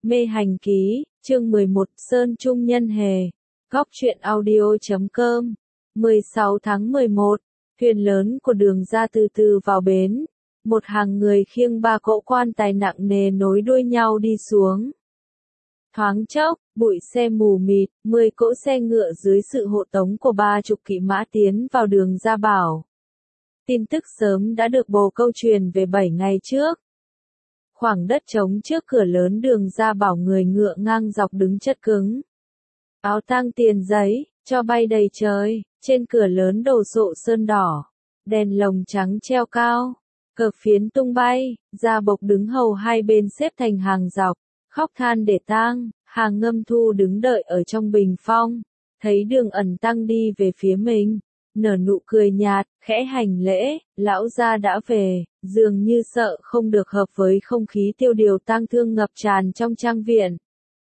Mê hành ký, chương 11, Sơn Trung Nhân Hề. Góc truyện audio.com. 16 tháng 11, thuyền lớn của đường ra từ từ vào bến. Một hàng người khiêng 3 cỗ quan tài nặng nề nối đuôi nhau đi xuống. Thoáng chốc, bụi xe mù mịt, 10 cỗ xe ngựa dưới sự hộ tống của 30 kỵ mã tiến vào đường Gia Bảo. Tin tức sớm đã được bồ câu truyền về 7 ngày trước. Khoảng đất trống trước cửa lớn đường Gia Bảo, người ngựa ngang dọc đứng chất cứng. Áo tang tiền giấy, cho bay đầy trời, trên cửa lớn đồ sộ sơn đỏ. Đèn lồng trắng treo cao, cờ phiến tung bay, gia bộc đứng hầu hai bên xếp thành hàng dọc, khóc than để tang. Hàng Ngâm Thu đứng đợi ở trong bình phong, thấy Đường Ẩn Tăng đi về phía mình, nở nụ cười nhạt, khẽ hành lễ, lão gia đã về, dường như sợ không được hợp với không khí tiêu điều tang thương ngập tràn trong trang viện.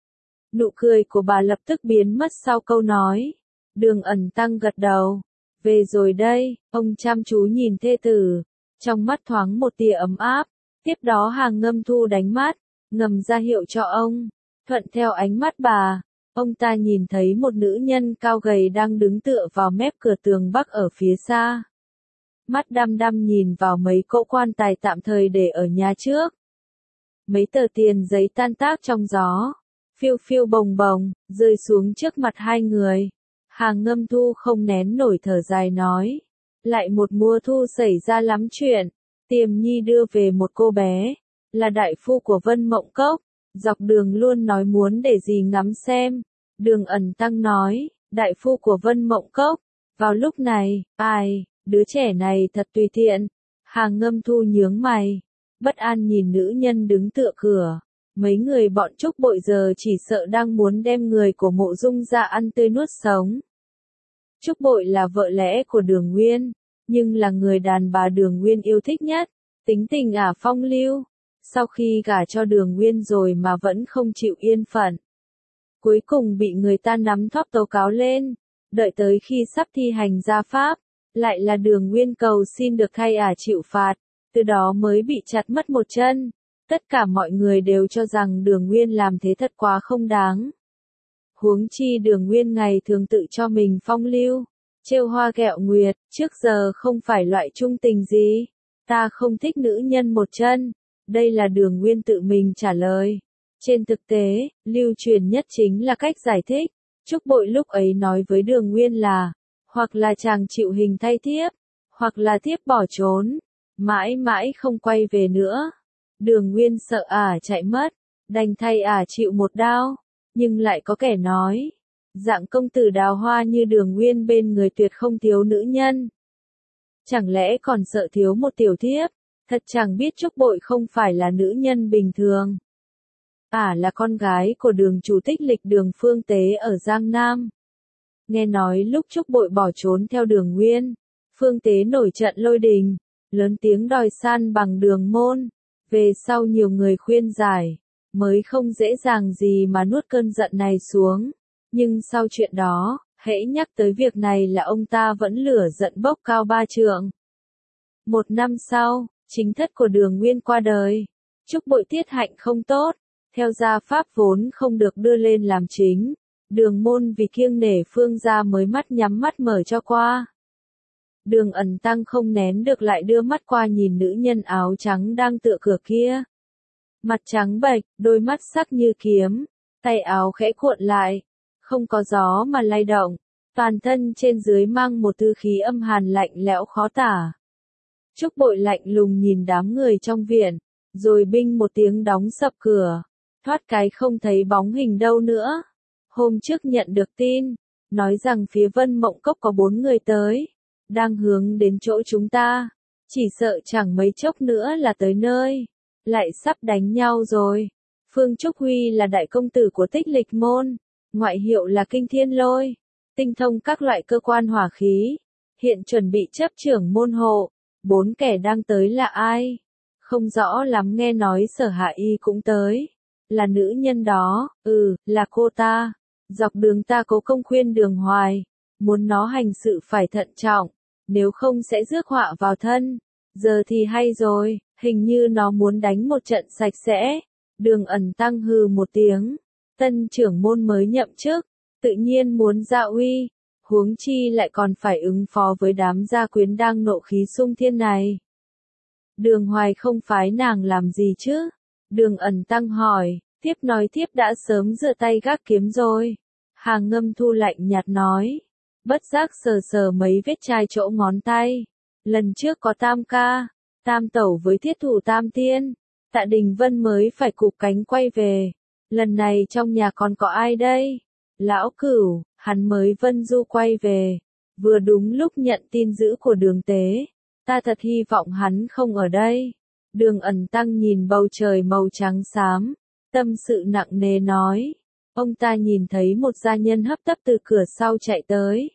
Nụ cười của bà lập tức biến mất sau câu nói. Đường Ẩn Tăng gật đầu, về rồi đây, ông chăm chú nhìn thê tử, trong mắt thoáng một tia ấm áp, tiếp đó Hàng Ngâm Thu đánh mắt, ngầm ra hiệu cho ông. Thuận theo ánh mắt bà, ông ta nhìn thấy một nữ nhân cao gầy đang đứng tựa vào mép cửa tường bắc ở phía xa. Mắt đăm đăm nhìn vào mấy cỗ quan tài tạm thời để ở nhà trước. Mấy tờ tiền giấy tan tác trong gió, phiêu phiêu bồng bồng, rơi xuống trước mặt hai người. Hàng Ngâm Thu không nén nổi thở dài nói. Lại một mùa thu xảy ra lắm chuyện. Tiềm Nhi đưa về một cô bé, là đại phu của Vân Mộng Cốc. Dọc đường luôn nói muốn để gì ngắm xem. Đường Ẩn Tăng nói, đại phu của Vân Mộng Cốc. Vào lúc này, ai, đứa trẻ này thật tùy tiện. Hàng Ngâm Thu nhướng mày, bất an nhìn nữ nhân đứng tựa cửa. Mấy người bọn Trúc Bội giờ chỉ sợ đang muốn đem người của Mộ Dung ra ăn tươi nuốt sống. Trúc Bội là vợ lẽ của Đường Nguyên, nhưng là người đàn bà Đường Nguyên yêu thích nhất, tính tình phong lưu. Sau khi gả cho Đường Nguyên rồi mà vẫn không chịu yên phận. Cuối cùng bị người ta nắm thóp tố cáo lên, đợi tới khi sắp thi hành gia pháp, lại là Đường Nguyên cầu xin được thay chịu phạt, từ đó mới bị chặt mất một chân. Tất cả mọi người đều cho rằng Đường Nguyên làm thế thật quá không đáng. Huống chi Đường Nguyên ngày thường tự cho mình phong lưu, trêu hoa ghẹo nguyệt, trước giờ không phải loại trung tình gì. Ta không thích nữ nhân một chân. Đây là Đường Nguyên tự mình trả lời. Trên thực tế, lưu truyền nhất chính là cách giải thích. Trúc Bội lúc ấy nói với Đường Nguyên là, hoặc là chàng chịu hình thay thiếp, hoặc là thiếp bỏ trốn, mãi mãi không quay về nữa. Đường Nguyên sợ chạy mất, đành thay chịu một đao, nhưng lại có kẻ nói, dạng công tử đào hoa như Đường Nguyên bên người tuyệt không thiếu nữ nhân. Chẳng lẽ còn sợ thiếu một tiểu thiếp? Thật chẳng biết Trúc Bội không phải là nữ nhân bình thường. Là con gái của Đường chủ tích lịch Đường Phương Tế ở Giang Nam. Nghe nói lúc Trúc Bội bỏ trốn theo Đường Nguyên, Phương Tế nổi trận lôi đình, lớn tiếng đòi san bằng Đường môn. Về sau nhiều người khuyên giải, mới không dễ dàng gì mà nuốt cơn giận này xuống. Nhưng sau chuyện đó, hễ nhắc tới việc này là ông ta vẫn lửa giận bốc cao 3 trượng. Một năm sau, chính thất của Đường Nguyên qua đời. Trúc Bội tiết hạnh không tốt, theo gia pháp vốn không được đưa lên làm chính. Đường môn vì kiêng nể Phương gia mới mắt nhắm mắt mở cho qua. Đường Ẩn Tăng không nén được lại đưa mắt qua nhìn nữ nhân áo trắng đang tựa cửa kia. Mặt trắng bệch, đôi mắt sắc như kiếm, tay áo khẽ cuộn lại, không có gió mà lay động, toàn thân trên dưới mang một tư khí âm hàn lạnh lẽo khó tả. Trúc Bội lạnh lùng nhìn đám người trong viện, rồi binh một tiếng đóng sập cửa, thoát cái không thấy bóng hình đâu nữa. Hôm trước nhận được tin, nói rằng phía Vân Mộng Cốc có 4 người tới, đang hướng đến chỗ chúng ta, chỉ sợ chẳng mấy chốc nữa là tới nơi, lại sắp đánh nhau rồi. Phương Trúc Huy là đại công tử của Tích Lịch môn, ngoại hiệu là Kinh Thiên Lôi, tinh thông các loại cơ quan hỏa khí, hiện chuẩn bị chấp trưởng môn hộ. 4 kẻ đang tới là ai? Không rõ lắm, nghe nói Sở Hạ Y cũng tới. Là nữ nhân đó, là cô ta. Dọc đường ta cố công khuyên Đường hoài, muốn nó hành sự phải thận trọng, nếu không sẽ rước họa vào thân. Giờ thì hay rồi, hình như nó muốn đánh một trận sạch sẽ. Đường Ẩn Tăng hừ một tiếng, tân trưởng môn mới nhậm chức, tự nhiên muốn ra uy, huống chi lại còn phải ứng phó với đám gia quyến đang nộ khí xung thiên này. Đường Hoài không phái nàng làm gì chứ? Đường Ẩn Tăng hỏi, tiếp nói tiếp đã sớm rửa tay gác kiếm rồi. Hàng Ngâm Thu lạnh nhạt nói, bất giác sờ sờ mấy vết chai chỗ ngón tay. Lần trước có Tam ca, Tam tẩu với thiết thủ Tam tiên, Tạ Đình Vân mới phải cụp cánh quay về. Lần này trong nhà còn có ai đây? Lão Cửu, hắn mới vân du quay về. Vừa đúng lúc nhận tin dữ của Đường Tế. Ta thật hy vọng hắn không ở đây. Đường Ẩn Tăng nhìn bầu trời màu trắng xám, tâm sự nặng nề nói. Ông ta nhìn thấy một gia nhân hấp tấp từ cửa sau chạy tới.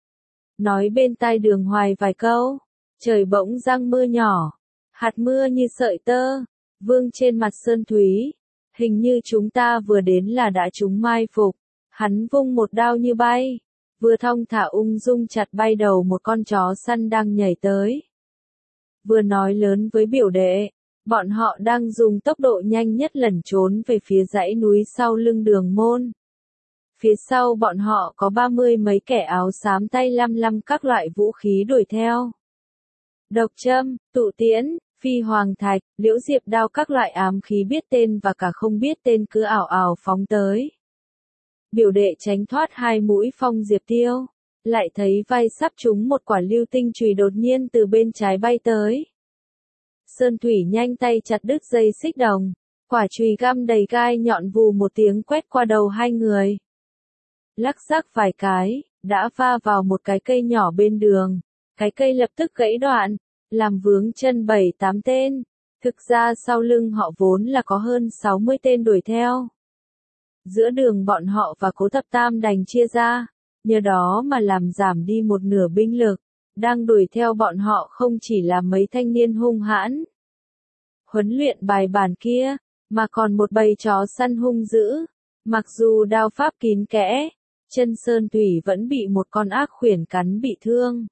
Nói bên tai Đường Hoài vài câu. Trời bỗng giăng mưa nhỏ. Hạt mưa như sợi tơ, vương trên mặt sơn thúy. Hình như chúng ta vừa đến là đã trúng mai phục. Hắn vung một đao như bay. Vừa thong thả ung dung chặt bay đầu một con chó săn đang nhảy tới. Vừa nói lớn với biểu đệ. Bọn họ đang dùng tốc độ nhanh nhất lẩn trốn về phía dãy núi sau lưng Đường môn. Phía sau bọn họ có 30 mấy kẻ áo xám tay lăm lăm các loại vũ khí đuổi theo. Độc châm, tụ tiễn, phi hoàng thạch, liễu diệp đao các loại ám khí biết tên và cả không biết tên cứ ảo ảo phóng tới. Biểu đệ tránh thoát hai mũi phong diệp tiêu, lại thấy vai sắp trúng một quả lưu tinh chùy đột nhiên từ bên trái bay tới. Sơn Thủy nhanh tay chặt đứt dây xích đồng, quả chùy găm đầy gai nhọn vù một tiếng quét qua đầu hai người. Lắc rắc vài cái, đã va vào một cái cây nhỏ bên đường, cái cây lập tức gãy đoạn, làm vướng chân 7-8 tên. Thực ra sau lưng họ vốn là có hơn 60 tên đuổi theo. Giữa đường bọn họ và Cố Thập Tam đành chia ra, nhờ đó mà làm giảm đi một nửa binh lực. Đang đuổi theo bọn họ không chỉ là mấy thanh niên hung hãn, huấn luyện bài bản kia, mà còn một bầy chó săn hung dữ. Mặc dù đao pháp kín kẽ, chân Sơn Thủy vẫn bị một con ác khuyển cắn bị thương.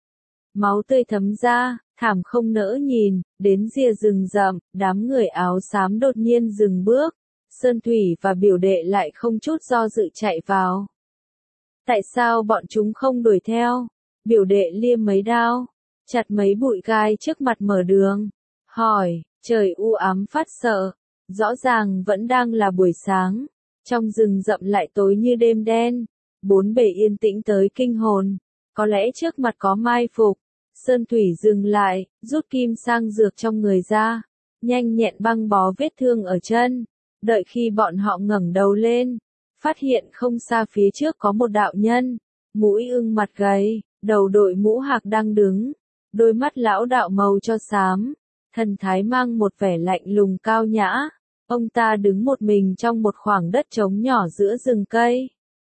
Máu tươi thấm ra, thảm không nỡ nhìn, đến rìa rừng rậm, đám người áo xám đột nhiên dừng bước. Sơn Thủy và biểu đệ lại không chút do dự chạy vào. Tại sao bọn chúng không đuổi theo? Biểu đệ liêm mấy đao, chặt mấy bụi gai trước mặt mở đường. Hỏi, trời u ám phát sợ, rõ ràng vẫn đang là buổi sáng. Trong rừng rậm lại tối như đêm đen, bốn bề yên tĩnh tới kinh hồn. Có lẽ trước mặt có mai phục. Sơn Thủy dừng lại, rút kim sang dược trong người ra, nhanh nhẹn băng bó vết thương ở chân. Đợi khi bọn họ ngẩng đầu lên, phát hiện không xa phía trước có một đạo nhân, mũi ưng mặt gầy, đầu đội mũ hạc đang đứng, đôi mắt lão đạo màu cho xám, thần thái mang một vẻ lạnh lùng cao nhã. Ông ta đứng một mình trong một khoảng đất trống nhỏ giữa rừng cây.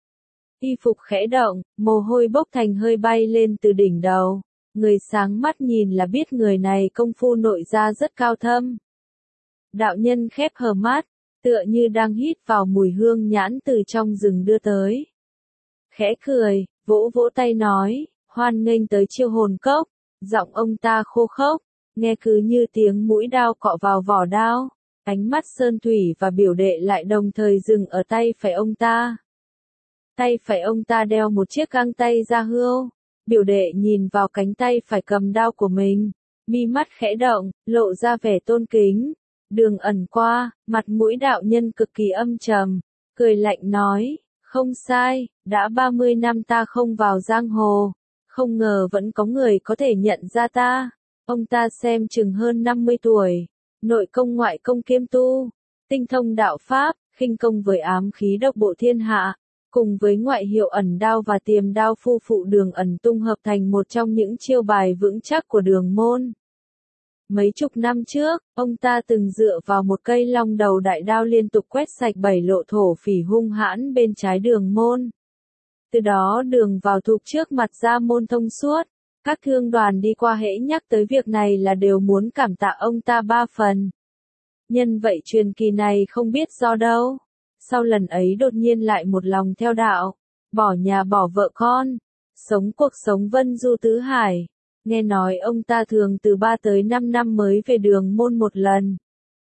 Y phục khẽ động, mồ hôi bốc thành hơi bay lên từ đỉnh đầu. Người sáng mắt nhìn là biết người này công phu nội gia rất cao thâm. Đạo nhân khép hờ mắt, tựa như đang hít vào mùi hương nhãn từ trong rừng đưa tới. Khẽ cười, vỗ vỗ tay nói, hoan nghênh tới Chiêu Hồn Cốc. Giọng ông ta khô khốc, nghe cứ như tiếng mũi đao cọ vào vỏ đao. Ánh mắt Sơn Thủy và biểu đệ lại đồng thời dừng ở tay phải ông ta. Tay phải ông ta đeo một chiếc găng tay da hươu. Biểu đệ nhìn vào cánh tay phải cầm đao của mình, mi mắt khẽ động, lộ ra vẻ tôn kính. Đường Ẩn qua, mặt mũi đạo nhân cực kỳ âm trầm, cười lạnh nói, không sai, đã 30 năm ta không vào giang hồ, không ngờ vẫn có người có thể nhận ra ta. Ông ta xem chừng hơn 50 tuổi, nội công ngoại công kiêm tu, tinh thông đạo pháp, khinh công với ám khí độc bộ thiên hạ. Cùng với ngoại hiệu ẩn đao và tiềm đao phu phụ Đường Ẩn tung hợp thành một trong những chiêu bài vững chắc của Đường môn. Mấy chục năm trước, ông ta từng dựa vào một cây long đầu đại đao liên tục quét sạch 7 lộ thổ phỉ hung hãn bên trái Đường môn. Từ đó đường vào thục trước mặt ra môn thông suốt. Các thương đoàn đi qua hễ nhắc tới việc này là đều muốn cảm tạ ông ta 3 phần. Nhân vậy truyền kỳ này không biết do đâu. Sau lần ấy đột nhiên lại một lòng theo đạo, bỏ nhà bỏ vợ con, sống cuộc sống vân du tứ hải. Nghe nói ông ta thường từ 3 tới 5 năm mới về Đường môn một lần.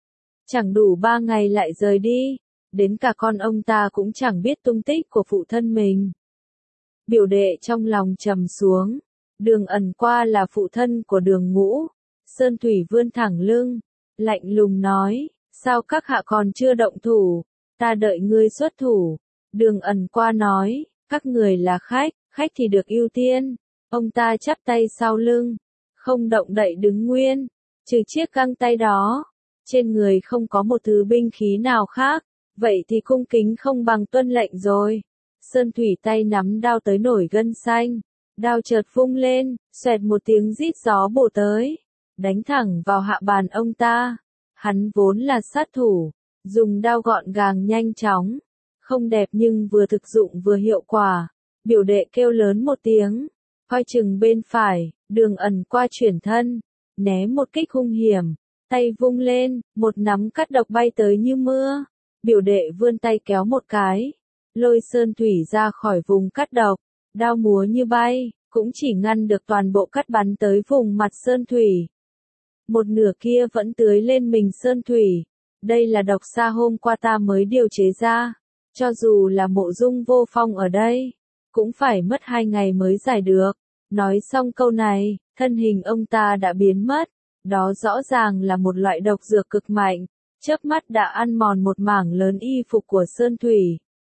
Chẳng đủ 3 ngày lại rời đi, đến cả con ông ta cũng chẳng biết tung tích của phụ thân mình. Biểu đệ trong lòng trầm xuống, Đường Ẩn qua là phụ thân của Đường Ngũ. Sơn Thủy vươn thẳng lưng, lạnh lùng nói, sao các hạ còn chưa động thủ, ta đợi ngươi xuất thủ. Đường Ẩn qua nói, các người là khách, khách thì được ưu tiên. Ông ta chắp tay sau lưng, không động đậy đứng nguyên, trừ chiếc găng tay đó. Trên người không có một thứ binh khí nào khác, vậy thì cung kính không bằng tuân lệnh rồi. Sơn Thủy tay nắm đao tới nổi gân xanh, đao chợt vung lên, xoẹt một tiếng rít gió bổ tới, đánh thẳng vào hạ bàn ông ta. Hắn vốn là sát thủ, dùng đao gọn gàng nhanh chóng, không đẹp nhưng vừa thực dụng vừa hiệu quả. Biểu đệ kêu lớn một tiếng, coi chừng bên phải. Đường Ẩn qua chuyển thân, né một kích hung hiểm, tay vung lên, một nắm cắt độc bay tới như mưa. Biểu đệ vươn tay kéo một cái, lôi Sơn Thủy ra khỏi vùng cắt độc, đao múa như bay, cũng chỉ ngăn được toàn bộ cắt bắn tới vùng mặt Sơn Thủy. Một nửa kia vẫn tưới lên mình Sơn Thủy. Đây là độc xa hôm qua ta mới điều chế ra, cho dù là Mộ Dung Vô Phong ở đây, cũng phải mất 2 ngày mới giải được. Nói xong câu này, thân hình ông ta đã biến mất. Đó rõ ràng là một loại độc dược cực mạnh, chớp mắt đã ăn mòn một mảng lớn y phục của Sơn Thủy.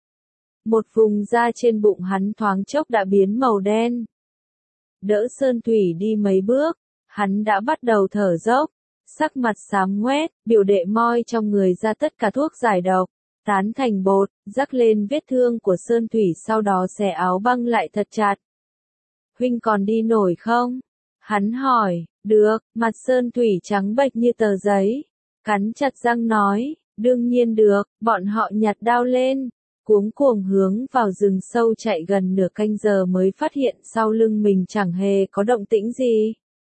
Một vùng da trên bụng hắn thoáng chốc đã biến màu đen. Đỡ Sơn Thủy đi mấy bước, hắn đã bắt đầu thở dốc, sắc mặt xám ngoét. Biểu đệ moi trong người ra tất cả thuốc giải độc, tán thành bột, rắc lên vết thương của Sơn Thủy, sau đó xẻ áo băng lại thật chặt. Huynh còn đi nổi không? Hắn hỏi. Được. Mặt Sơn Thủy trắng bệch như tờ giấy, cắn chặt răng nói, đương nhiên được. Bọn họ nhặt đao lên, cuống cuồng hướng vào rừng sâu chạy gần nửa canh giờ mới phát hiện sau lưng mình chẳng hề có động tĩnh gì.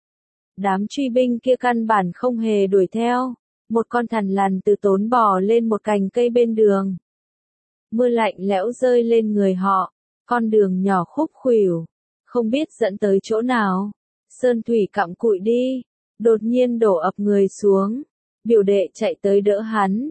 Đám truy binh kia căn bản không hề đuổi theo. Một con thằn lằn từ tốn bò lên một cành cây bên đường. Mưa lạnh lẽo rơi lên người họ, con đường nhỏ khúc khuỷu, không biết dẫn tới chỗ nào. Sơn Thủy cặm cụi đi, đột nhiên đổ ập người xuống. Biểu đệ chạy tới đỡ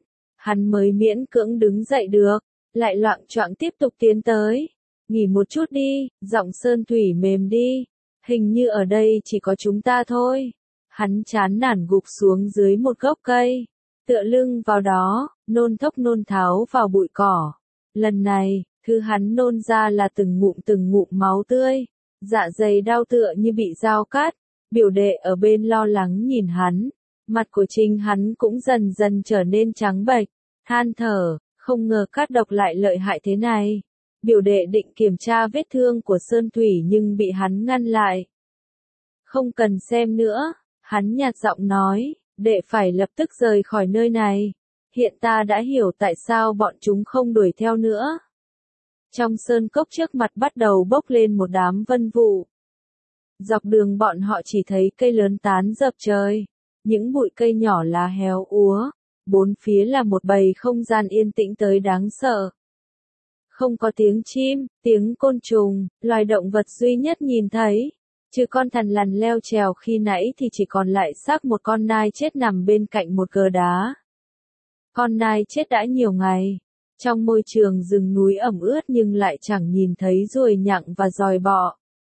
hắn mới miễn cưỡng đứng dậy được, lại loạng choạng tiếp tục tiến tới. Nghỉ một chút đi, giọng Sơn Thủy mềm đi, hình như ở đây chỉ có chúng ta thôi. Hắn chán nản gục xuống dưới một gốc cây, tựa lưng vào đó, nôn thốc nôn tháo vào bụi cỏ. Lần này, thứ hắn nôn ra là từng ngụm máu tươi. Dạ dày đau tựa như bị dao cắt. Biểu đệ ở bên lo lắng nhìn hắn, mặt của chính hắn cũng dần dần trở nên trắng bệch, than thở, không ngờ cát độc lại lợi hại thế này. Biểu đệ định kiểm tra vết thương của Sơn Thủy nhưng bị hắn ngăn lại. Không cần xem nữa, hắn nhạt giọng nói, đệ phải lập tức rời khỏi nơi này. Hiện ta đã hiểu tại sao bọn chúng không đuổi theo nữa. Trong sơn cốc trước mặt bắt đầu bốc lên một đám vân vụ. Dọc đường bọn họ chỉ thấy cây lớn tán dập trời, những bụi cây nhỏ lá héo úa, bốn phía là một bầy không gian yên tĩnh tới đáng sợ. Không có tiếng chim, tiếng côn trùng, loài động vật duy nhất nhìn thấy, trừ con thằn lằn leo trèo khi nãy thì chỉ còn lại xác một con nai chết nằm bên cạnh một cờ đá. Con nai chết đã nhiều ngày. Trong môi trường rừng núi ẩm ướt nhưng lại chẳng nhìn thấy ruồi nhặng và giòi bọ.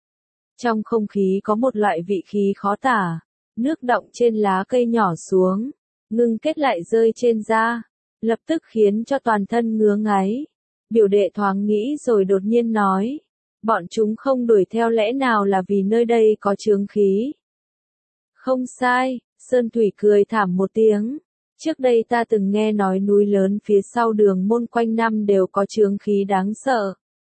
Trong không khí có một loại vị khí khó tả, nước đọng trên lá cây nhỏ xuống, ngưng kết lại rơi trên da, lập tức khiến cho toàn thân ngứa ngáy. Biểu đệ thoáng nghĩ rồi đột nhiên nói, bọn chúng không đuổi theo lẽ nào là vì nơi đây có chướng khí. Không sai, Sơn Thủy cười thảm một tiếng. Trước đây ta từng nghe nói núi lớn phía sau đường môn quanh năm đều có chướng khí đáng sợ.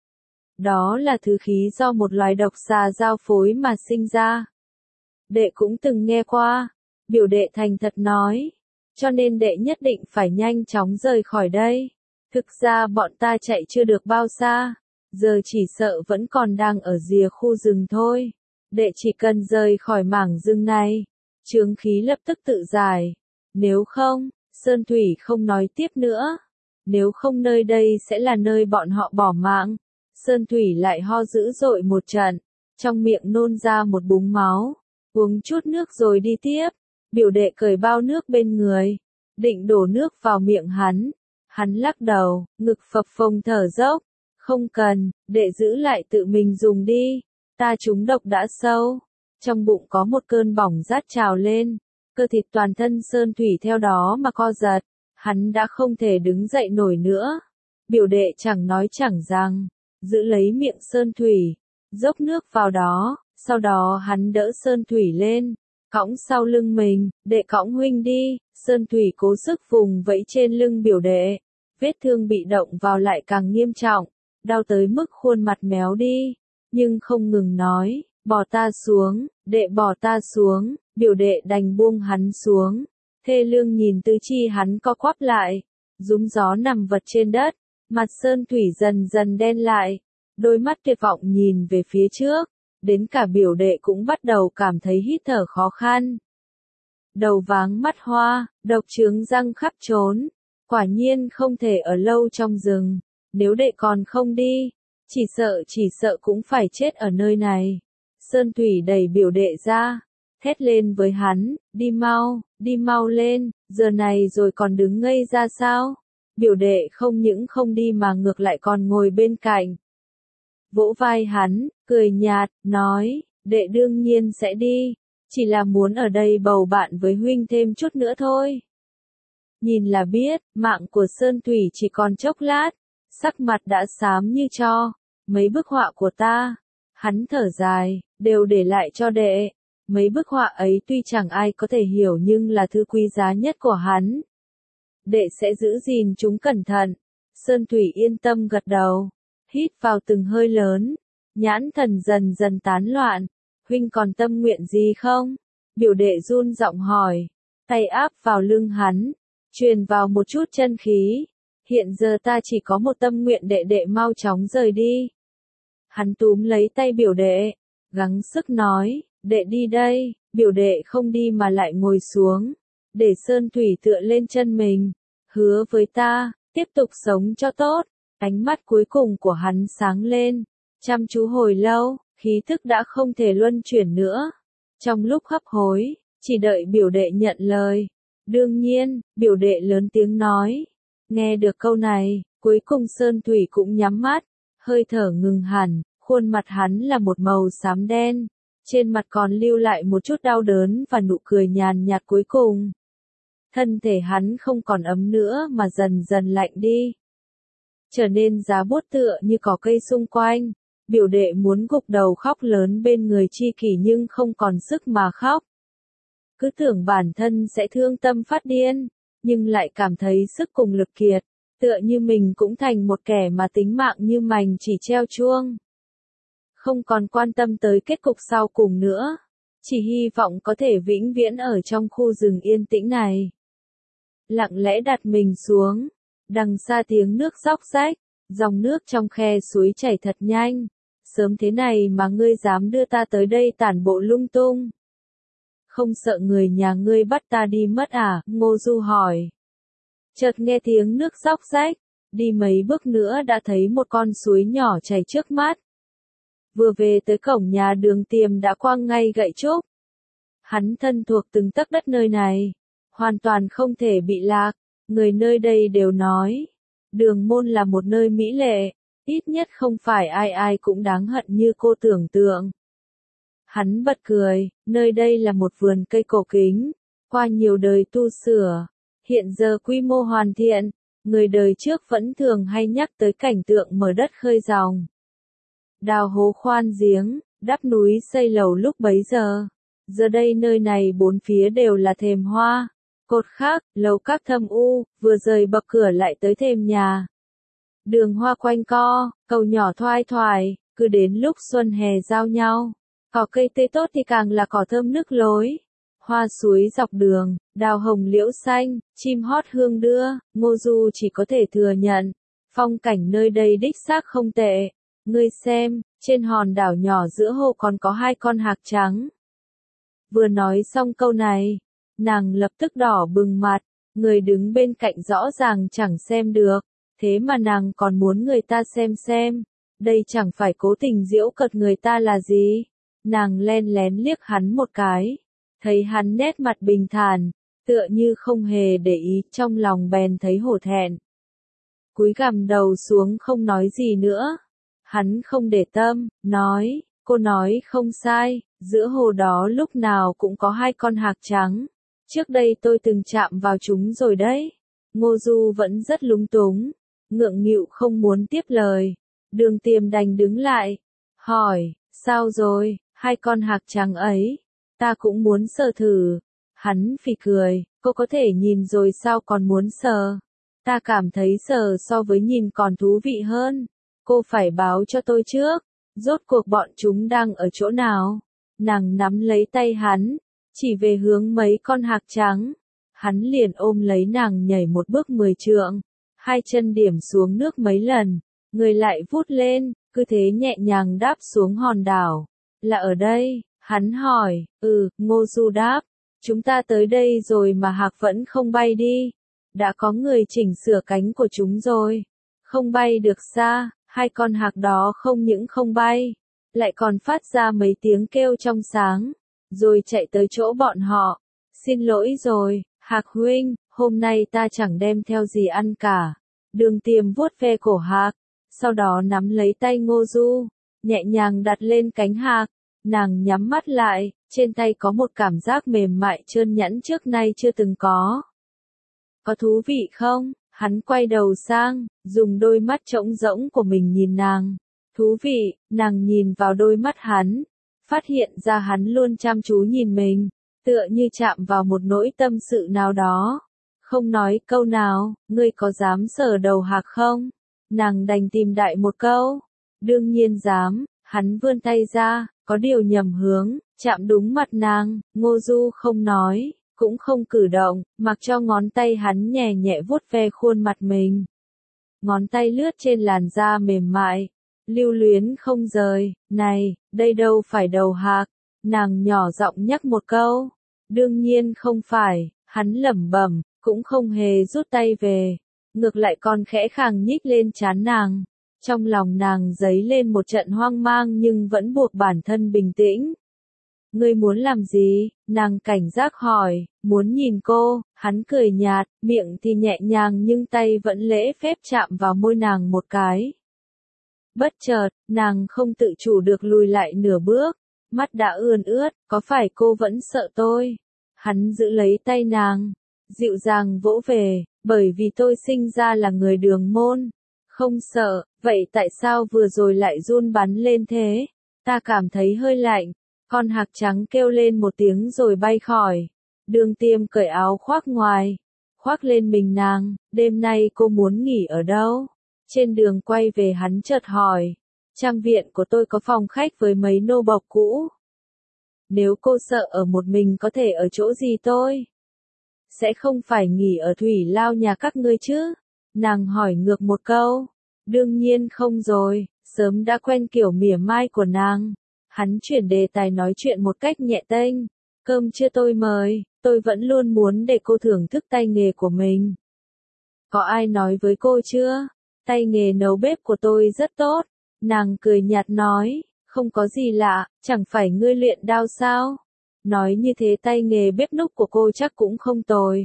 Đó là thứ khí do một loài độc xà giao phối mà sinh ra. Đệ cũng từng nghe qua. Biểu đệ thành thật nói. Cho nên đệ nhất định phải nhanh chóng rời khỏi đây. Thực ra bọn ta chạy chưa được bao xa. Giờ chỉ sợ vẫn còn đang ở rìa khu rừng thôi. Đệ chỉ cần rời khỏi mảng rừng này, chướng khí lập tức tự giải. Nếu không, Sơn Thủy không nói tiếp nữa. Nếu không nơi đây sẽ là nơi bọn họ bỏ mạng. Sơn Thủy lại ho dữ dội một trận, trong miệng nôn ra một búng máu, uống chút nước rồi đi tiếp. Biểu đệ cởi bao nước bên người, định đổ nước vào miệng hắn. Hắn lắc đầu, ngực phập phồng thở dốc. Không cần, đệ giữ lại tự mình dùng đi. Ta trúng độc đã sâu. Trong bụng có một cơn bỏng rát trào lên. Cơ thịt toàn thân Sơn Thủy theo đó mà co giật. Hắn đã không thể đứng dậy nổi nữa. Biểu đệ chẳng nói chẳng rằng, giữ lấy miệng Sơn Thủy, dốc nước vào đó, sau đó hắn đỡ Sơn Thủy lên, cõng sau lưng mình, đệ cõng huynh đi. Sơn Thủy cố sức vùng vẫy trên lưng biểu đệ, vết thương bị động vào lại càng nghiêm trọng, đau tới mức khuôn mặt méo đi, nhưng không ngừng nói, bỏ ta xuống, đệ bỏ ta xuống. Biểu đệ đành buông hắn xuống, thê lương nhìn tứ chi hắn co quắp lại, rúm gió nằm vật trên đất, mặt Sơn Thủy dần dần đen lại, đôi mắt tuyệt vọng nhìn về phía trước, đến cả biểu đệ cũng bắt đầu cảm thấy hít thở khó khăn. Đầu váng mắt hoa, độc chướng răng khắp trốn, quả nhiên không thể ở lâu trong rừng, nếu đệ còn không đi, chỉ sợ cũng phải chết ở nơi này. Sơn Thủy đẩy biểu đệ ra, thét lên với hắn, đi mau lên, giờ này rồi còn đứng ngây ra sao? Biểu đệ không những không đi mà ngược lại còn ngồi bên cạnh. Vỗ vai hắn, cười nhạt, nói, đệ đương nhiên sẽ đi, chỉ là muốn ở đây bầu bạn với huynh thêm chút nữa thôi. Nhìn là biết, mạng của Sơn Thủy chỉ còn chốc lát, sắc mặt đã xám như tro, mấy bức họa của ta. Hắn thở dài, đều để lại cho đệ. Mấy bức họa ấy tuy chẳng ai có thể hiểu nhưng là thứ quý giá nhất của hắn. Đệ sẽ giữ gìn chúng cẩn thận. Sơn Thủy yên tâm gật đầu, hít vào từng hơi lớn, nhãn thần dần dần tán loạn. Huynh còn tâm nguyện gì không? Biểu đệ run giọng hỏi, tay áp vào lưng hắn, truyền vào một chút chân khí. Hiện giờ ta chỉ có một tâm nguyện, đệ mau chóng rời đi. Hắn túm lấy tay biểu đệ, gắng sức nói, đệ đi đây. Biểu đệ không đi mà lại ngồi xuống, để Sơn Thủy tựa lên chân mình, hứa với ta, tiếp tục sống cho tốt. Ánh mắt cuối cùng của hắn sáng lên, chăm chú hồi lâu, khí thức đã không thể luân chuyển nữa. Trong lúc hấp hối, chỉ đợi biểu đệ nhận lời. Đương nhiên, biểu đệ lớn tiếng nói. Nghe được câu này, cuối cùng Sơn Thủy cũng nhắm mắt, hơi thở ngừng hẳn, khuôn mặt hắn là một màu xám đen, trên mặt còn lưu lại một chút đau đớn và nụ cười nhàn nhạt cuối cùng. Thân thể hắn không còn ấm nữa mà dần dần lạnh đi, trở nên giá buốt tựa như cỏ cây xung quanh. Biểu đệ muốn gục đầu khóc lớn bên người tri kỷ nhưng không còn sức mà khóc. Cứ tưởng bản thân sẽ thương tâm phát điên, nhưng lại cảm thấy sức cùng lực kiệt, tựa như mình cũng thành một kẻ mà tính mạng như mành chỉ treo chuông. Không còn quan tâm tới kết cục sau cùng nữa, chỉ hy vọng có thể vĩnh viễn ở trong khu rừng yên tĩnh này. Lặng lẽ đặt mình xuống, đằng xa tiếng nước róc rách, dòng nước trong khe suối chảy thật nhanh. Sớm thế này mà ngươi dám đưa ta tới đây tản bộ lung tung. Không sợ người nhà ngươi bắt ta đi mất à? Ngô Du hỏi. Chợt nghe tiếng nước róc rách, đi mấy bước nữa đã thấy một con suối nhỏ chảy trước mắt. Vừa về tới cổng nhà Đường Tiềm đã quăng ngay gậy trúc. Hắn thân thuộc từng tấc đất nơi này, hoàn toàn không thể bị lạc. Người nơi đây đều nói, Đường Môn là một nơi mỹ lệ, ít nhất không phải ai ai cũng đáng hận như cô tưởng tượng. Hắn bật cười, nơi đây là một vườn cây cổ kính, qua nhiều đời tu sửa, hiện giờ quy mô hoàn thiện. Người đời trước vẫn thường hay nhắc tới cảnh tượng mở đất khơi dòng, đào hố khoan giếng, đắp núi xây lầu lúc bấy giờ. Giờ đây nơi này bốn phía đều là thềm hoa, cột khắc, lầu các thâm u, vừa rời bậc cửa lại tới thềm nhà. Đường hoa quanh co, cầu nhỏ thoai thoải, cứ đến lúc xuân hè giao nhau. Cỏ cây tươi tốt thì càng là cỏ thơm nức lối. Hoa suối dọc đường, đào hồng liễu xanh, chim hót hương đưa. Ngô Du chỉ có thể thừa nhận, phong cảnh nơi đây đích xác không tệ. Ngươi xem, trên hòn đảo nhỏ giữa hồ còn có hai con hạc trắng. Vừa nói xong câu này, nàng lập tức đỏ bừng mặt, người đứng bên cạnh rõ ràng chẳng xem được, thế mà nàng còn muốn người ta xem. Đây chẳng phải cố tình giễu cợt người ta là gì. Nàng len lén liếc hắn một cái, thấy hắn nét mặt bình thản, tựa như không hề để ý, trong lòng bèn thấy hổ thẹn. Cúi gằm đầu xuống không nói gì nữa. Hắn không để tâm, nói, cô nói không sai, giữa hồ đó lúc nào cũng có hai con hạc trắng. Trước đây tôi từng chạm vào chúng rồi đấy. Ngô Du vẫn rất lúng túng, ngượng nghịu không muốn tiếp lời. Đường Tiềm đành đứng lại, hỏi, sao rồi, hai con hạc trắng ấy, ta cũng muốn sờ thử. Hắn phì cười, cô có thể nhìn rồi sao còn muốn sờ. Ta cảm thấy sờ so với nhìn còn thú vị hơn. Cô phải báo cho tôi trước, rốt cuộc bọn chúng đang ở chỗ nào. Nàng nắm lấy tay hắn, chỉ về hướng mấy con hạc trắng. Hắn liền ôm lấy nàng nhảy một bước 10 trượng, hai chân điểm xuống nước mấy lần, người lại vút lên, cứ thế nhẹ nhàng đáp xuống hòn đảo. Là ở đây, hắn hỏi, Ngô Du đáp, chúng ta tới đây rồi mà hạc vẫn không bay đi. Đã có người chỉnh sửa cánh của chúng rồi. Không bay được xa, hai con hạc đó không những không bay, lại còn phát ra mấy tiếng kêu trong sáng, rồi chạy tới chỗ bọn họ. Xin lỗi rồi, Hạc huynh, hôm nay ta chẳng đem theo gì ăn cả. Đường Tiềm vuốt ve cổ hạc, sau đó nắm lấy tay Ngô Du, nhẹ nhàng đặt lên cánh hạc. Nàng nhắm mắt lại, trên tay có một cảm giác mềm mại trơn nhẵn trước nay chưa từng có. Có thú vị không? Hắn quay đầu sang, dùng đôi mắt trống rỗng của mình nhìn nàng. Thú vị, nàng nhìn vào đôi mắt hắn, phát hiện ra hắn luôn chăm chú nhìn mình, tựa như chạm vào một nỗi tâm sự nào đó. Không nói câu nào, ngươi có dám sờ đầu hạc không? Nàng đành tìm đại một câu. Đương nhiên dám, hắn vươn tay ra, có điều nhầm hướng, chạm đúng mặt nàng. Ngô Du không nói, cũng không cử động, mặc cho ngón tay hắn nhẹ nhẹ vuốt ve khuôn mặt mình. Ngón tay lướt trên làn da mềm mại, lưu luyến không rời. Này, đây đâu phải đầu hạc. Nàng nhỏ giọng nhắc một câu. Đương nhiên không phải, hắn lẩm bẩm, cũng không hề rút tay về. Ngược lại còn khẽ khàng nhích lên trán nàng. Trong lòng nàng dấy lên một trận hoang mang nhưng vẫn buộc bản thân bình tĩnh. Ngươi muốn làm gì? Nàng cảnh giác hỏi, muốn nhìn cô. Hắn cười nhạt, miệng thì nhẹ nhàng nhưng tay vẫn lễ phép chạm vào môi nàng một cái. Bất chợt, nàng không tự chủ được lùi lại nửa bước, mắt đã ươn ướt, có phải cô vẫn sợ tôi? Hắn giữ lấy tay nàng, dịu dàng vỗ về, bởi vì tôi sinh ra là người Đường môn. Không sợ, vậy tại sao vừa rồi lại run bắn lên thế? Ta cảm thấy hơi lạnh. Con hạc trắng kêu lên một tiếng rồi bay khỏi. Đường Tiêm cởi áo khoác ngoài, khoác lên mình nàng. Đêm nay cô muốn nghỉ ở đâu? Trên đường quay về hắn chợt hỏi. Trang viện của tôi có phòng khách với mấy nô bộc cũ. Nếu cô sợ ở một mình có thể ở chỗ gì tôi? Sẽ không phải nghỉ ở thủy lao nhà các ngươi chứ? Nàng hỏi ngược một câu. Đương nhiên không rồi, sớm đã quen kiểu mỉa mai của nàng. Hắn chuyển đề tài nói chuyện một cách nhẹ tênh. Cơm trưa tôi mời, tôi vẫn luôn muốn để cô thưởng thức tay nghề của mình. Có ai nói với cô chưa? Tay nghề nấu bếp của tôi rất tốt. Nàng cười nhạt nói, không có gì lạ, chẳng phải ngươi luyện đao sao? Nói như thế tay nghề bếp núc của cô chắc cũng không tồi.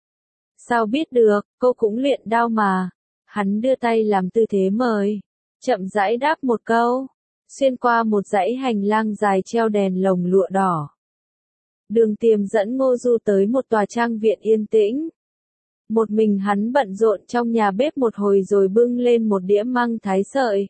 Sao biết được, cô cũng luyện đao mà. Hắn đưa tay làm tư thế mời, chậm rãi đáp một câu. Xuyên qua một dãy hành lang dài treo đèn lồng lụa đỏ. Đường Tiềm dẫn Ngô Du tới một tòa trang viện yên tĩnh. Một mình hắn bận rộn trong nhà bếp một hồi rồi bưng lên một đĩa măng thái sợi.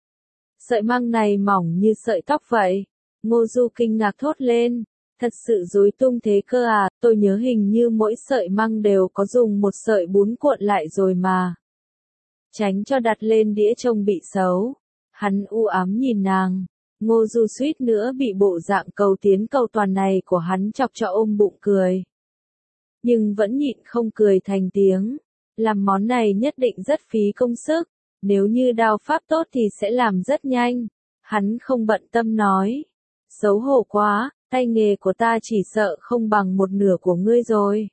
Sợi măng này mỏng như sợi tóc vậy. Ngô Du kinh ngạc thốt lên. Thật sự rối tung thế cơ à, tôi nhớ hình như mỗi sợi măng đều có dùng một sợi bún cuộn lại rồi mà. Tránh cho đặt lên đĩa trông bị xấu. Hắn u ám nhìn nàng. Ngô Du suýt nữa bị bộ dạng cầu tiến cầu toàn này của hắn chọc cho ôm bụng cười. Nhưng vẫn nhịn không cười thành tiếng. Làm món này nhất định rất phí công sức. Nếu như đao pháp tốt thì sẽ làm rất nhanh. Hắn không bận tâm nói. Xấu hổ quá, tay nghề của ta chỉ sợ không bằng một nửa của ngươi rồi.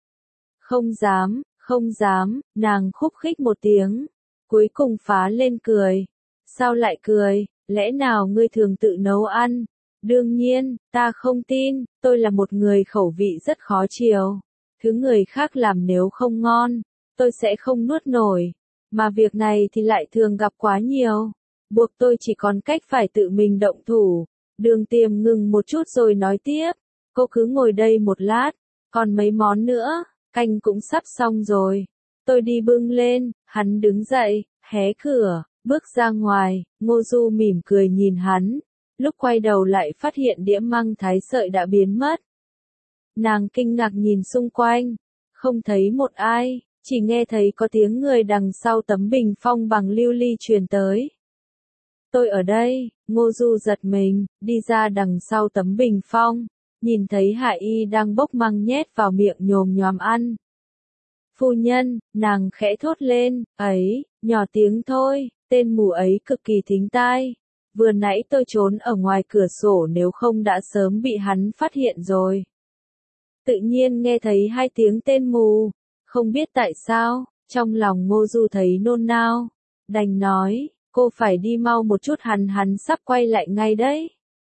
Không dám, nàng khúc khích một tiếng. Cuối cùng phá lên cười. Sao lại cười, lẽ nào ngươi thường tự nấu ăn? Đương nhiên, ta không tin, tôi là một người khẩu vị rất khó chiều. Thứ người khác làm nếu không ngon, tôi sẽ không nuốt nổi. Mà việc này thì lại thường gặp quá nhiều. Buộc tôi chỉ còn cách phải tự mình động thủ. Đường Tiềm ngừng một chút rồi nói tiếp. Cô cứ ngồi đây một lát. Còn mấy món nữa, canh cũng sắp xong rồi. Tôi đi bưng lên, hắn đứng dậy, hé cửa, bước ra ngoài. Ngô Du mỉm cười nhìn hắn. Lúc quay đầu lại phát hiện đĩa măng thái sợi đã biến mất. Nàng kinh ngạc nhìn xung quanh. Không thấy một ai, chỉ nghe thấy có tiếng người đằng sau tấm bình phong bằng lưu ly truyền tới. Tôi ở đây, Ngô Du giật mình, đi ra đằng sau tấm bình phong, nhìn thấy Hạ Y đang bốc măng nhét vào miệng nhồm nhòm ăn. Phu nhân, nàng khẽ thốt lên, ấy, nhỏ tiếng thôi, tên mù ấy cực kỳ thính tai. Vừa nãy tôi trốn ở ngoài cửa sổ nếu không đã sớm bị hắn phát hiện rồi. Tự nhiên nghe thấy hai tiếng tên mù, không biết tại sao, trong lòng Ngô Du thấy nôn nao, đành nói, cô phải đi mau một chút, hắn sắp quay lại ngay đấy.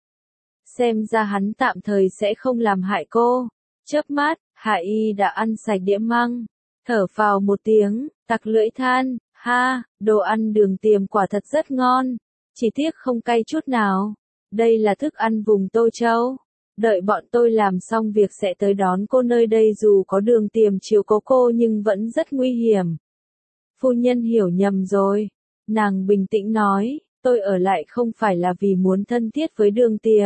Xem ra hắn tạm thời sẽ không làm hại cô. Chớp mắt, Hạ Y đã ăn sạch đĩa măng, thở phào một tiếng, tặc lưỡi than, ha, đồ ăn Đường Tiềm quả thật rất ngon, chỉ tiếc không cay chút nào. Đây là thức ăn vùng Tô Châu. Đợi bọn tôi làm xong việc sẽ tới đón cô nơi đây, dù có Đường Tiềm chiều cố cô nhưng vẫn rất nguy hiểm. Phu nhân hiểu nhầm rồi. Nàng bình tĩnh nói, tôi ở lại không phải là vì muốn thân thiết với Đường Tiềm.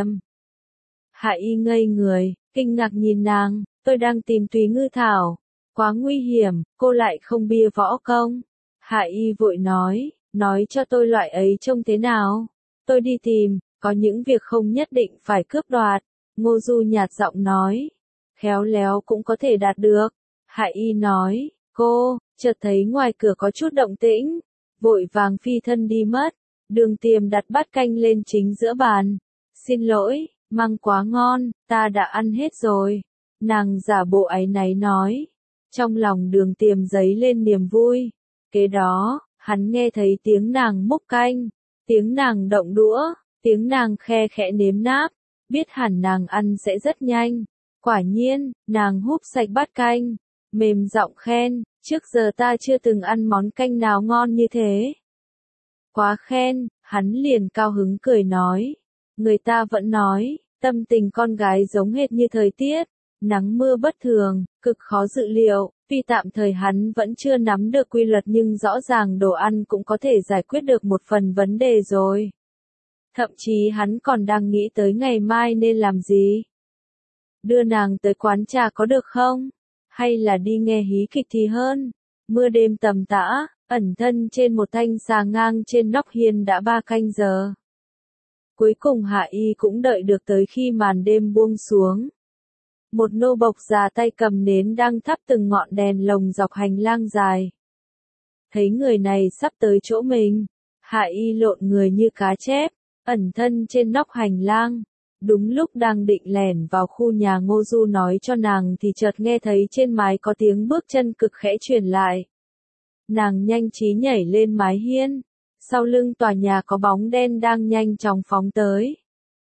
Hạ Y ngây người, kinh ngạc nhìn nàng, tôi đang tìm Túy Ngư Thảo. Quá nguy hiểm, cô lại không bia võ công. Hạ Y vội nói cho tôi loại ấy trông thế nào. Tôi đi tìm, có những việc không nhất định phải cướp đoạt. Ngô Du nhạt giọng nói, khéo léo cũng có thể đạt được. Hạ Y nói, cô, chợt thấy ngoài cửa có chút động tĩnh, vội vàng phi thân đi mất. Đường Tiềm đặt bát canh lên chính giữa bàn. Xin lỗi, măng quá ngon, ta đã ăn hết rồi. Nàng giả bộ áy náy nói. Trong lòng Đường Tiềm dấy lên niềm vui. Kế đó, hắn nghe thấy tiếng nàng múc canh, tiếng nàng động đũa, tiếng nàng khe khẽ nếm náp. Biết hẳn nàng ăn sẽ rất nhanh. Quả nhiên, nàng húp sạch bát canh, mềm giọng khen, trước giờ ta chưa từng ăn món canh nào ngon như thế. Quá khen, hắn liền cao hứng cười nói. Người ta vẫn nói, tâm tình con gái giống hệt như thời tiết, nắng mưa bất thường, cực khó dự liệu. Tuy tạm thời hắn vẫn chưa nắm được quy luật nhưng rõ ràng đồ ăn cũng có thể giải quyết được một phần vấn đề rồi. Thậm chí hắn còn đang nghĩ tới ngày mai nên làm gì. Đưa nàng tới quán trà có được không? Hay là đi nghe hí kịch thì hơn? Mưa đêm tầm tã, ẩn thân trên một thanh xà ngang trên nóc hiên đã 3 canh giờ. Cuối cùng Hạ Y cũng đợi được tới khi màn đêm buông xuống. Một nô bộc già tay cầm nến đang thắp từng ngọn đèn lồng dọc hành lang dài. Thấy người này sắp tới chỗ mình, Hạ Y lộn người như cá chép, ẩn thân trên nóc hành lang. Đúng lúc đang định lẻn vào khu nhà Ngô Du nói cho nàng thì chợt nghe thấy trên mái có tiếng bước chân cực khẽ truyền lại. Nàng nhanh trí nhảy lên mái hiên. Sau lưng tòa nhà có bóng đen đang nhanh chóng phóng tới.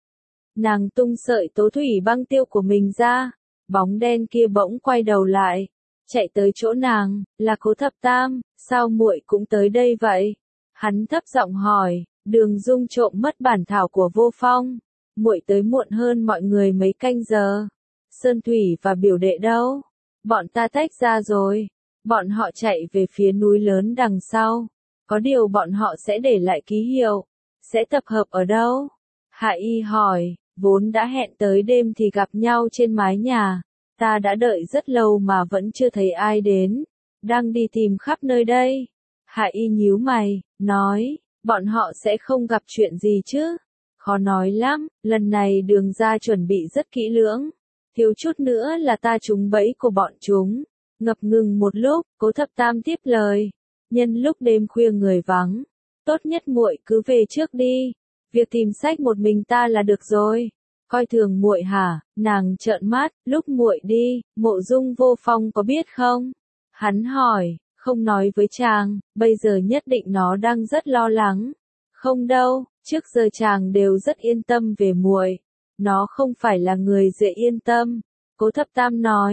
Nàng tung sợi tố thủy băng tiêu của mình ra. Bóng đen kia bỗng quay đầu lại, chạy tới chỗ nàng, là Cố Thập Tam, sao muội cũng tới đây vậy? Hắn thấp giọng hỏi, Đường Dung trộm mất bản thảo của Vô Phong, muội tới muộn hơn mọi người mấy canh giờ. Sơn Thủy và biểu đệ đâu? Bọn ta tách ra rồi, bọn họ chạy về phía núi lớn đằng sau, có điều bọn họ sẽ để lại ký hiệu, sẽ tập hợp ở đâu? Hạ Y hỏi. Vốn đã hẹn tới đêm thì gặp nhau trên mái nhà. Ta đã đợi rất lâu mà vẫn chưa thấy ai đến. Đang đi tìm khắp nơi đây. Hạ Y nhíu mày, nói, bọn họ sẽ không gặp chuyện gì chứ? Khó nói lắm, lần này Đường gia chuẩn bị rất kỹ lưỡng. Thiếu chút nữa là ta trúng bẫy của bọn chúng. Ngập ngừng một lúc, Cố Thập Tam tiếp lời. Nhân lúc đêm khuya người vắng, tốt nhất muội cứ về trước đi. Việc tìm sách một mình ta là được rồi. Coi thường muội hả? Nàng trợn mắt, lúc muội đi, Mộ Dung Vô Phong có biết không? Hắn hỏi, không nói với chàng, bây giờ nhất định nó đang rất lo lắng. Không đâu, trước giờ chàng đều rất yên tâm về muội. Nó không phải là người dễ yên tâm. Cố Thập Tam nói,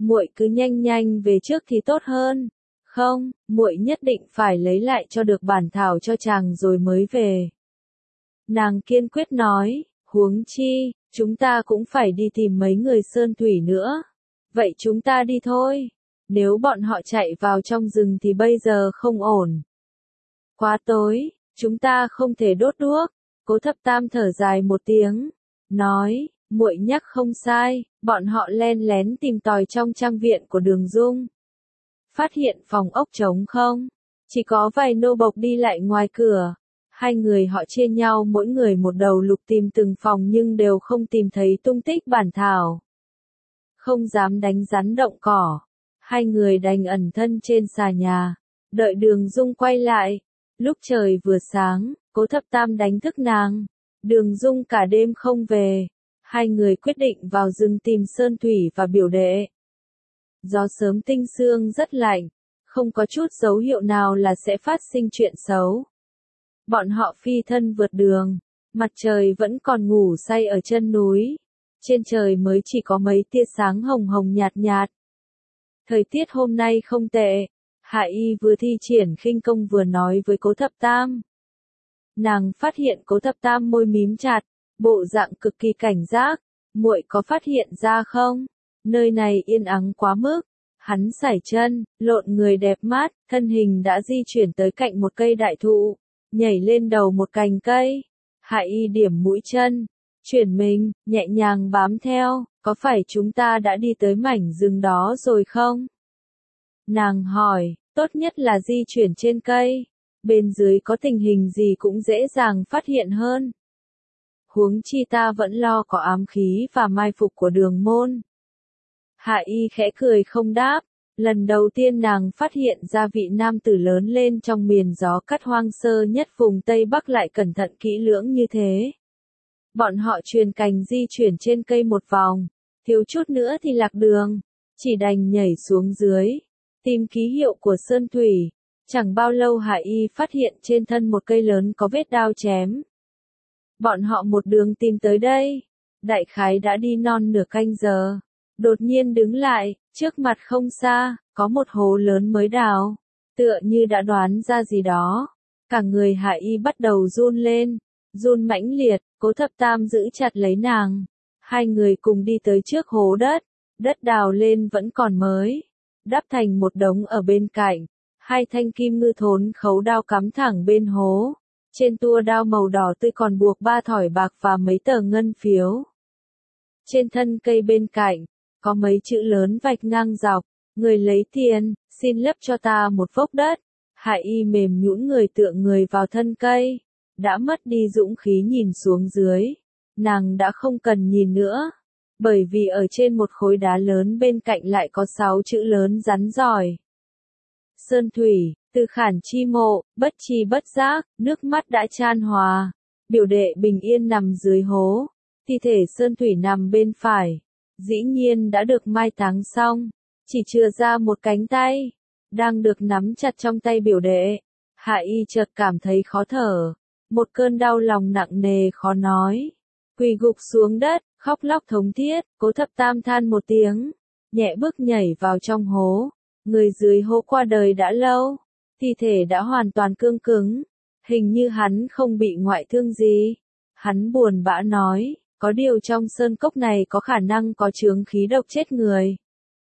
muội cứ nhanh nhanh về trước thì tốt hơn. Không, muội nhất định phải lấy lại cho được bản thảo cho chàng rồi mới về. Nàng kiên quyết nói, huống chi, chúng ta cũng phải đi tìm mấy người sơn thủy nữa. Vậy chúng ta đi thôi. Nếu bọn họ chạy vào trong rừng thì bây giờ không ổn. Quá tối, chúng ta không thể đốt đuốc. Cố Thập Tam thở dài một tiếng, nói, muội nhắc không sai, bọn họ len lén tìm tòi trong trang viện của Đường Dung. Phát hiện phòng ốc trống không, chỉ có vài nô bộc đi lại ngoài cửa. Hai người họ chia nhau mỗi người một đầu lục tìm từng phòng nhưng đều không tìm thấy tung tích bản thảo. Không dám đánh rắn động cỏ, hai người đành ẩn thân trên xà nhà, đợi Đường Dung quay lại. Lúc trời vừa sáng, Cố Thập Tam đánh thức nàng. Đường Dung cả đêm không về. Hai người quyết định vào rừng tìm Sơn Thủy và biểu đệ. Gió sớm tinh sương rất lạnh, không có chút dấu hiệu nào là sẽ phát sinh chuyện xấu. Bọn họ phi thân vượt đường, mặt trời vẫn còn ngủ say ở chân núi. Trên trời mới chỉ có mấy tia sáng hồng hồng nhạt nhạt. Thời tiết hôm nay không tệ. Hạ Y vừa thi triển khinh công vừa nói với Cố Thập Tam. Nàng phát hiện Cố Thập Tam môi mím chặt, bộ dạng cực kỳ cảnh giác. Muội có phát hiện ra không? Nơi này yên ắng quá mức. Hắn sải chân, lộn người đẹp mát, thân hình đã di chuyển tới cạnh một cây đại thụ, nhảy lên đầu một cành cây. Hạ Y điểm mũi chân, chuyển mình, nhẹ nhàng bám theo. Có phải chúng ta đã đi tới mảnh rừng đó rồi không? Nàng hỏi, tốt nhất là di chuyển trên cây. Bên dưới có tình hình gì cũng dễ dàng phát hiện hơn. Huống chi ta vẫn lo có ám khí và mai phục của Đường môn. Hạ Y khẽ cười không đáp. Lần đầu tiên nàng phát hiện ra vị nam tử lớn lên trong miền gió cắt hoang sơ nhất vùng Tây Bắc lại cẩn thận kỹ lưỡng như thế. Bọn họ truyền cành di chuyển trên cây một vòng, thiếu chút nữa thì lạc đường, chỉ đành nhảy xuống dưới, tìm ký hiệu của Sơn Thủy. Chẳng bao lâu Hạ Y phát hiện trên thân một cây lớn có vết đao chém. Bọn họ một đường tìm tới đây, đại khái đã đi non nửa canh giờ. Đột nhiên đứng lại, trước mặt không xa, có một hố lớn mới đào, tựa như đã đoán ra gì đó. Cả người Hạ Y bắt đầu run lên, run mãnh liệt. Cố Thập Tam giữ chặt lấy nàng. Hai người cùng đi tới trước hố đất. Đất đào lên vẫn còn mới, đắp thành một đống ở bên cạnh. Hai thanh kim ngư thốn khấu đao cắm thẳng bên hố. Trên tua đao màu đỏ tươi còn buộc 3 thỏi bạc và mấy tờ ngân phiếu. Trên thân cây bên cạnh, có mấy chữ lớn vạch ngang dọc. Người lấy tiền, xin lấp cho ta một vốc đất. Hạ Y mềm nhũn người tựa người vào thân cây. Đã mất đi dũng khí nhìn xuống dưới. Nàng đã không cần nhìn nữa. Bởi vì ở trên một khối đá lớn bên cạnh lại có 6 chữ lớn rắn giỏi. Sơn Thủy, từ khản chi mộ, bất chi bất giác, nước mắt đã chan hòa. Biểu đệ bình yên nằm dưới hố. Thi thể Sơn Thủy nằm bên phải. Dĩ nhiên đã được mai táng xong. Chỉ chừa ra một cánh tay. Đang được nắm chặt trong tay biểu đệ. Hạ Y chợt cảm thấy khó thở. Một cơn đau lòng nặng nề khó nói. Quỳ gục xuống đất, khóc lóc thống thiết. Cố Thập Tam than một tiếng, nhẹ bước nhảy vào trong hố. Người dưới hố qua đời đã lâu, thi thể đã hoàn toàn cương cứng. Hình như hắn không bị ngoại thương gì. Hắn buồn bã nói, có điều trong sơn cốc này có khả năng có chướng khí độc chết người.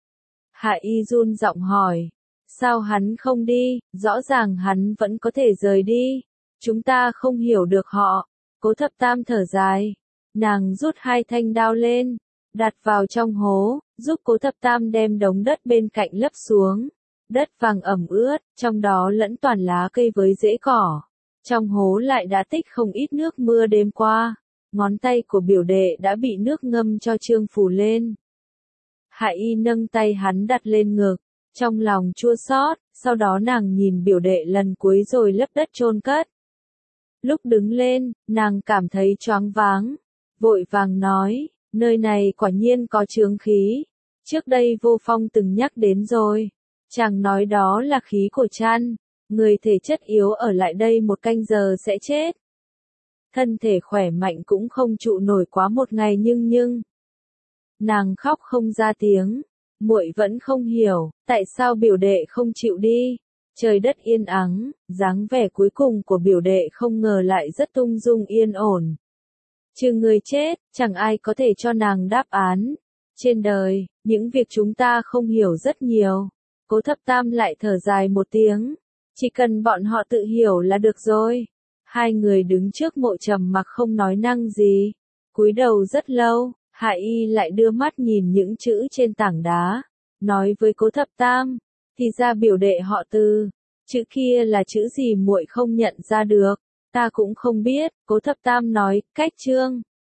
Hạ Y run giọng hỏi, sao hắn không đi? Rõ ràng hắn vẫn có thể rời đi. Chúng ta không hiểu được họ. Cố Thập Tam thở dài. Nàng rút 2 thanh đao lên, đặt vào trong hố, giúp Cố Thập Tam đem đống đất bên cạnh lấp xuống. Đất vàng ẩm ướt, trong đó lẫn toàn lá cây với rễ cỏ. Trong hố lại đã tích không ít nước mưa đêm qua. Ngón tay của biểu đệ đã bị nước ngâm cho trương phủ lên. Hạ Y nâng tay hắn đặt lên ngực, trong lòng chua xót. Sau đó nàng nhìn biểu đệ lần cuối rồi lấp đất chôn cất. Lúc đứng lên, nàng cảm thấy choáng váng, vội vàng nói, nơi này quả nhiên có chướng khí. Trước đây Vô Phong từng nhắc đến rồi. Chàng nói đó là khí của chăn. Người thể chất yếu ở lại đây 1 canh giờ sẽ chết. Thân thể khỏe mạnh cũng không trụ nổi quá 1 ngày nhưng. Nàng khóc không ra tiếng. Muội vẫn không hiểu, tại sao biểu đệ không chịu đi. Trời đất yên ắng, dáng vẻ cuối cùng của biểu đệ không ngờ lại rất ung dung yên ổn. Trừ người chết, chẳng ai có thể cho nàng đáp án. Trên đời, những việc chúng ta không hiểu rất nhiều. Cố Thập Tam lại thở dài một tiếng. Chỉ cần bọn họ tự hiểu là được rồi. Hai người đứng trước mộ trầm mặc không nói năng gì. Cúi đầu rất lâu, Hạ Y lại đưa mắt nhìn những chữ trên tảng đá. Nói với Cố Thập Tam, thì ra biểu đệ họ Từ. Chữ kia là chữ gì muội không nhận ra được. Ta cũng không biết, Cố Thập Tam nói, cách chương.